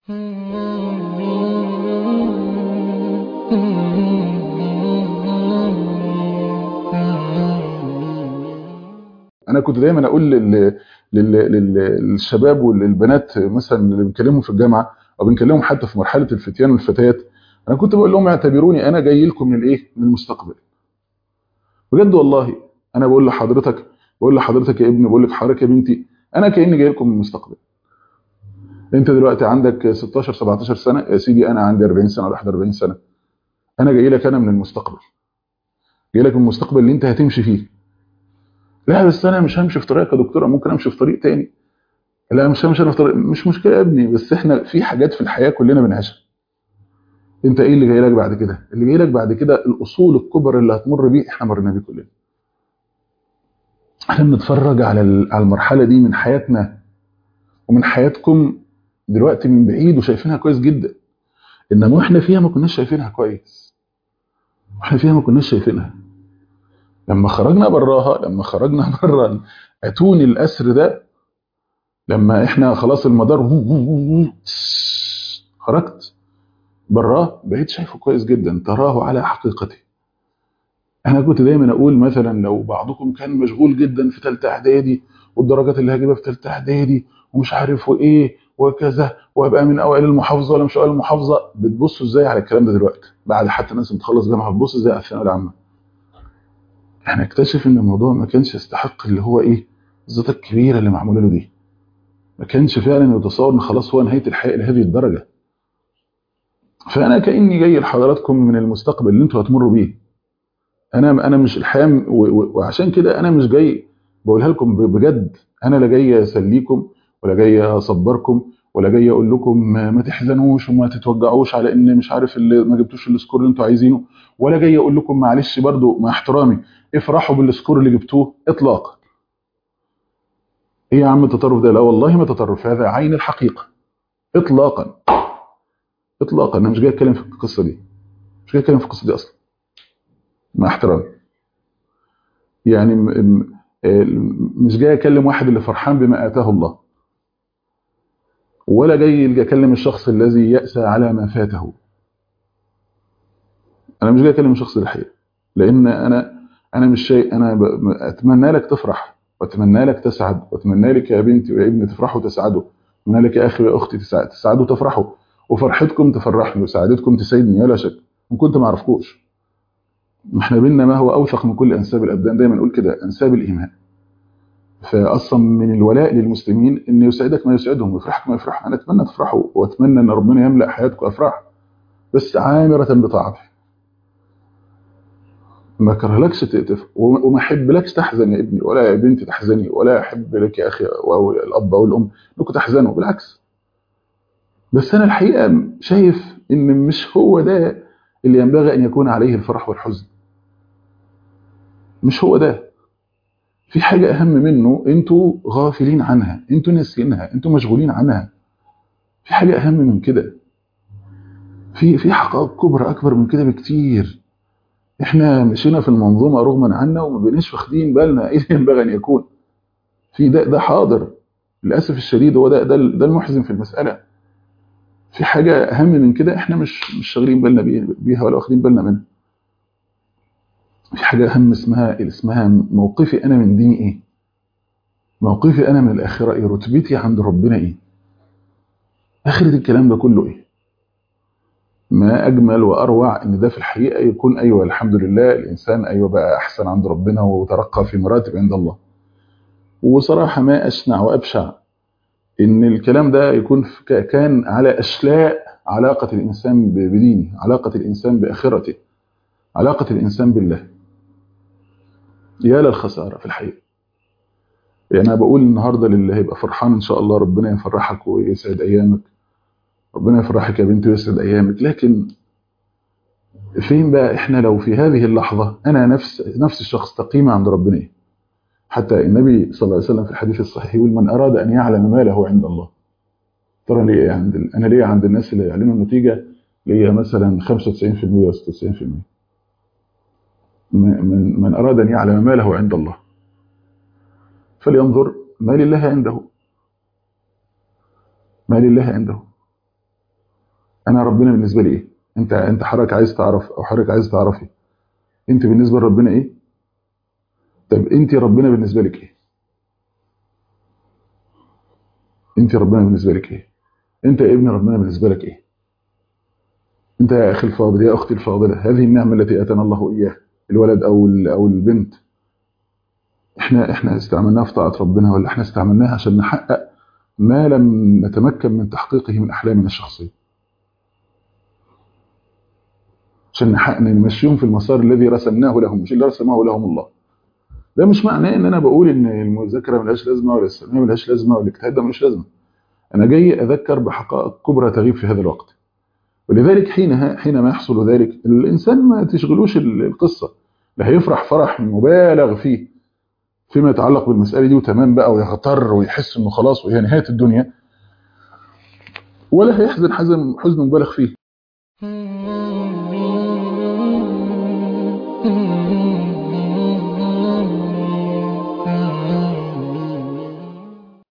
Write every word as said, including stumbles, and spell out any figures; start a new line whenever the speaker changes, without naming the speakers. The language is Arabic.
انا كنت دايما اقول لل... لل... لل... للشباب وللبنات مثلا اللي بنكلمهم في الجامعه او بنكلمهم حتى في مرحله الفتيان والفتيات. انا كنت بقول لهم اعتبروني انا جاي لكم من الايه، من المستقبل. بجد والله. انا بقول لحضرتك بقول لحضرتك يا ابني، بقول لك حضرتك يا بنتي، انا كاني جاي لكم من المستقبل. انت دلوقتي عندك ستاشر سبعتاشر سنه يا سيدي، انا عندي اربعين سنه ولا واحد واربعين سنه. انا جاي لك انا من المستقبل، جاي لك من المستقبل اللي انت هتمشي فيه. لا بس انا مش همشي في طريقك يا دكتوره، ممكن امشي في طريق تاني. لا مش همشي انا في طريق، مش مشكله يا ابني، بس احنا في حاجات في الحياه كلنا بنعيشها. انت ايه اللي جاي لك بعد كده؟ اللي جاي لك بعد كده الاصول الكبرى اللي هتمر بيه احنا مرينا بيه كلنا. احنا بنتفرج على ال- على المرحله دي من حياتنا ومن حياتكم دلوقتي من بعيد وشايفينها كويس جدا، انما واحنا فيها ما كناش شايفينها كويس. واحنا فيها ما كناش شايفينها. لما خرجنا براها، لما خرجنا بره اتون الاسر ده، لما احنا خلاص المدار خرجت براه بقيت شايفه كويس جدا، تراه على حقيقته. انا كنت دايما اقول مثلا لو بعضكم كان مشغول جدا في ثالثه اعدادي والدرجات اللي هجيبها في ثالثه اعدادي ومش عارف وايه وكذا، وابقى من اوائل المحافظه ولا مش اوائل المحافظه، بتبصوا ازاي على الكلام ده دلوقتي بعد حتى الناس بتخلص جامعه، بتبص ازاي على الثانويه العامه؟ احنا اكتشف ان الموضوع ما كانش يستحق اللي هو ايه، الزيطه الكبيره اللي معموله له دي. ما كانش فعلا يتصور ان خلاص هو نهايه الحياه لهذه الدرجه. فانا كاني جاي لحضراتكم من المستقبل اللي انتوا هتمروا بيه. انا انا مش الحياه، و- و- وعشان كده انا مش جاي بقولها لكم ب- بجد. انا لا جاي اسليكم ولا جاي اصبركم ولا جاي اقول لكم ما ما تحزنوش وما تتوجعوش على ان مش عارف اللي ما جبتوش السكور اللي انتوا عايزينه، ولا جاي اقول لكم معلش برضو مع احترامي افرحوا بالسكور اللي جبتوه اطلاقا. ايه يا عم التطرف ده؟ لا والله ما تطرف، هذا عين الحقيقه. اطلاقا. اطلاقا انا مش جاي اتكلم في القصه دي، مش جاي اتكلم في القصه دي اصلا، مع احترامي. يعني م- م- آه، مش جاي اكلم واحد اللي فرحان بما اتاه الله، ولا جاي اكلم الشخص الذي يأسى على ما فاته. انا مش جاي اكلم الشخص ده الحقيقه، لان انا انا مش شيء. انا ب- اتمنى لك تفرح، واتمنى لك تسعد، واتمنى لك يا بنتي ويا ابني تفرحوا وتسعدوا. اتمنى لك يا اخي ويا اختي تسعد- تسعدوا وتفرحوا، وفرحتكم تفرحني وسعادتكم تسعدني ولا شك. ان كنت ما اعرفكوش، احنا بينا ما هو اوثق من كل انساب الابدان، دايما نقول كده، انساب الايمان. فاصلا من الولاء للمسلمين ان يسعدك ما يسعدهم ويفرحك ما يفرحهم. انا اتمنى تفرحوا واتمنى ان ربنا يملا حياتكم افراح، بس عامره بطاعته. ما كرهلكش تقتف وما احبلكش تحزن يا ابني ولا يا بنتي تحزني، ولا احب لك يا اخي او الاب او الام انكم تحزنوا، بالعكس. بس انا الحقيقه شايف ان مش هو ده اللي ينبغي ان يكون عليه الفرح والحزن. مش هو ده. في حاجه اهم منه انتوا غافلين عنها، انتوا ناسيينها، انتوا مشغولين عنها. في حاجه اهم من كده. في في حقائق كبرى اكبر من كده بكتير. احنا مشينا في المنظومه رغما عنا وما بقيناش واخدين بالنا ايه اللي ينبغي ان يكون في ده. ده حاضر للاسف الشديد، هو ده ده ده المحزن في المساله. في حاجه اهم من كده احنا مش مش شاغلين بالنا بيه- بيها ولا واخدين بالنا منها. في حاجه اهم اسمها اسمها موقفي انا من ديني ايه، موقفي انا من الاخره ايه، رتبتي عند ربنا ايه، اخره الكلام ده كله ايه. ما اجمل واروع ان ده في الحقيقه يكون ايوه الحمد لله الانسان ايوه بقى احسن عند ربنا وترقى في مراتب عند الله. وصراحه ما اشنع وابشع ان الكلام ده يكون في- ك- كان على اشلاء علاقه الانسان ب- بدينه، علاقه الانسان باخرته، علاقه الانسان بالله. يا للخساره في الحقيقه. يعني انا بقول النهارده للي هيبقى فرحان ان شاء الله ربنا يفرحك ويسعد ايامك، ربنا يفرحك يا بنتي ويسعد ايامك. لكن فين بقى احنا لو في هذه اللحظه انا نفس نفس الشخص تقييمه عند ربنا ايه؟ حتى النبي صلى الله عليه وسلم في الحديث الصحيح يقول من اراد ان يعلم ما له عند الله. ترى ليه عند ال- انا ليه عند الناس اللي يعلنوا النتيجه ليا مثلا خمسة وتسعين في المية وستة وتسعين في المية؟ من من من اراد ان يعلم ما له عند الله فلينظر ما لله عنده، ما لله عنده. انا ربنا بالنسبه لي ايه؟ انت انت حضرتك عايز تعرف، او حضرتك عايز تعرفي انت بالنسبه لربنا ايه؟ طب انت ربنا بالنسبه لك ايه؟ انت ربنا بالنسبه لك ايه؟ انت يا ابن ربنا بالنسبه لك ايه؟ انت يا اخي الفاضل، يا اختي الفاضله، هذه النعمه التي اتانا الله اياها، الولد او او البنت، احنا احنا استعملناها في طاعه ربنا، ولا احنا استعملناها عشان نحقق ما لم نتمكن من تحقيقه من احلامنا الشخصيه، عشان نحقق نمشيهم في المسار الذي رسمناه لهم مش اللي رسمه لهم الله. ده مش معناه ان انا بقول ان المذاكره ملهاش لازمه، ولا الثانويه ملهاش لازمه، ولا الاجتهاد ده ملوش لازمه. انا جاي اذكر بحقائق كبرى تغيب في هذا الوقت. ولذلك حينها حينما يحصل ذلك الانسان ما تشغلوش القصه، لا هيفرح فرح مبالغ فيه فيما يتعلق بالمساله دي وتمام بقى، ويغتر ويحس انه خلاص وهي نهايه الدنيا، ولا هيحزن حزن حزن مبالغ فيه.